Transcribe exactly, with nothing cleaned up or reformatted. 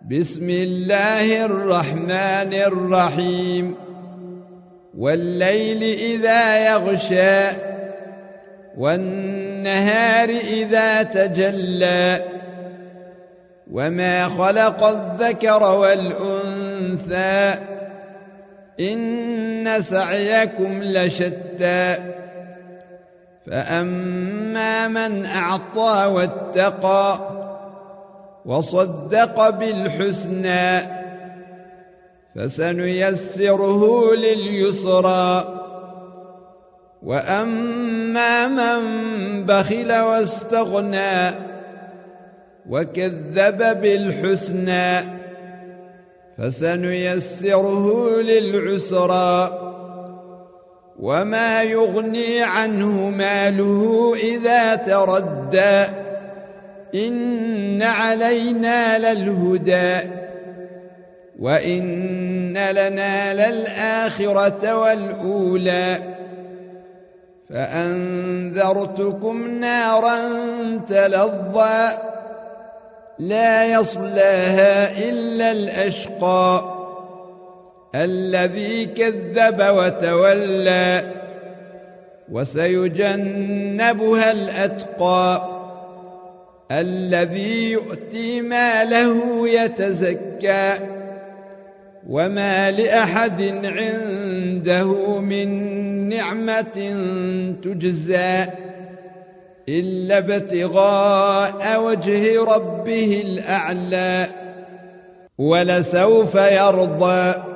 بسم الله الرحمن الرحيم والليل إذا يغشى والنهار إذا تجلى وما خلق الذكر والأنثى إن سعيكم لشتى فأما من أعطى واتقى وصدق بالحسنى فسنيسره لليسرى وأما من بخل واستغنى وكذب بالحسنى فسنيسره للعسرى وما يغني عنه ماله إذا تردى إن علينا للهدى وإن لنا للآخرة والأولى فأنذرتكم نارا تلظى لا يصلاها إلا الأشقى الذي كذب وتولى وسيجنبها الأتقى الذي يؤتي ماله يتزكى وما لأحد عنده من نعمة تجزى إلا ابتغاء وجه ربه الأعلى ولسوف يرضى